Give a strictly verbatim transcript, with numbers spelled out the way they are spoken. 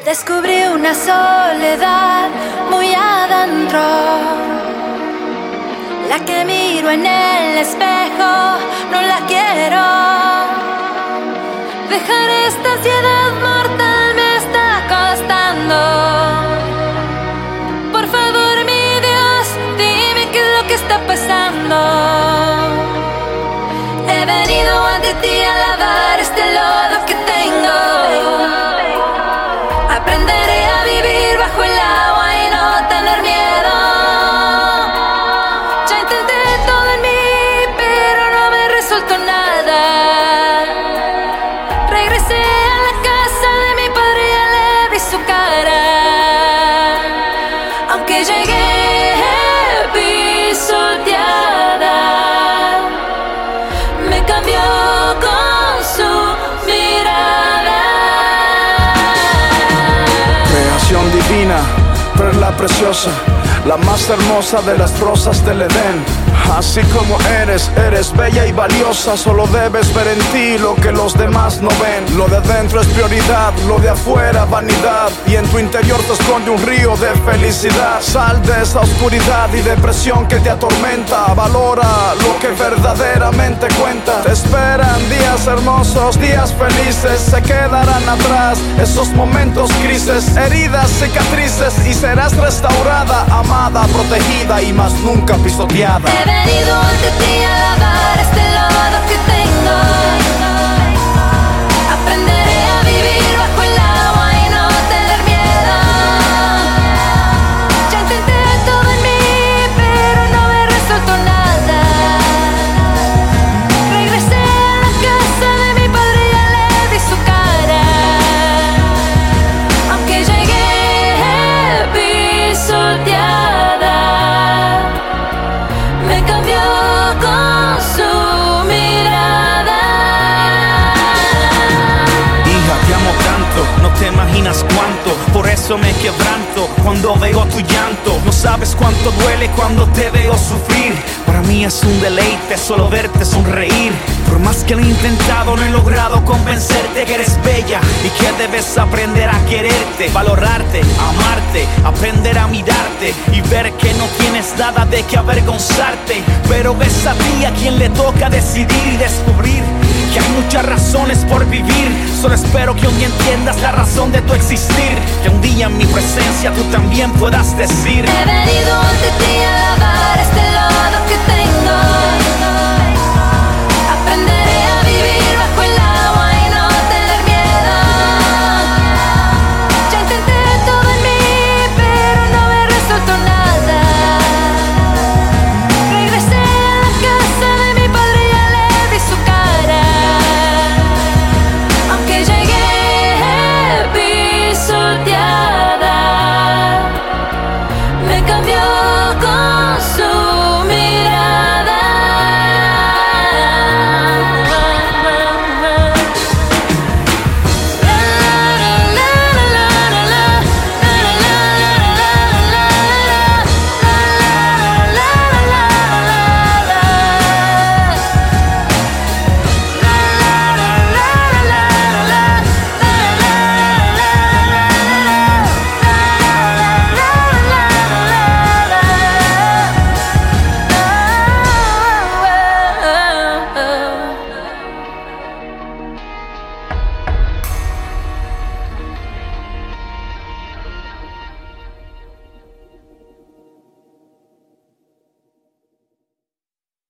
Descubrí una soledad muy adentro, la que miro en el espejo, no la quiero. Dejar esta ansiedad mortal me está costando. Por favor, mi Dios, dime qué es lo que está pasando. He venido ante ti a lavar este lodo que tengo. Aprenderé a vivir bajo el agua y no tener miedo. Ya intenté todo en mí, pero no me resultó nada. Regresé a la casa de mi padre y le vi su cara. Aunque llegué pisoteada, me cambió con su mirada. Creación divina, perla preciosa, la más hermosa de las rosas del Edén. Así como eres, eres bella y valiosa. Solo debes ver en ti lo que los demás no ven. Lo de dentro es prioridad, lo de afuera vanidad. Y en tu interior te esconde un río de felicidad. Sal de esa oscuridad y depresión que te atormenta. Valora lo que verdaderamente cuenta. Te esperan días hermosos, días felices. Se quedarán atrás esos momentos grises, heridas, cicatrices. Y serás restaurada, amada, protegida y más nunca pisoteada. He venido ante ti a lavar este lodo que tengo. Aprenderé a vivir bajo el agua y no tener miedo. Ya intenté todo en mí, pero no me resultó nada. Regresé a la casa de mi padre y le vi su cara. Aunque llegué pisoteada, me cambió con su mirada. Hija, te amo tanto, no te imaginas cuánto. Por eso me quebranto cuando veo tu llanto. No sabes cuánto duele cuando te veo sufrir. Para mí es un deleite solo verte sonreír. Por más que lo he intentado, no he logrado convencerte que eres bella y que debes aprender a quererte, valorarte, amarte, aprender a mirarte y ver que no tienes nada de qué avergonzarte. Pero es a ti a quien le toca decidir y descubrir que hay muchas razones por vivir. Solo espero que un día entiendas la razón de tu existir, que un día en mi presencia tú también puedas decir: he venido ante ti a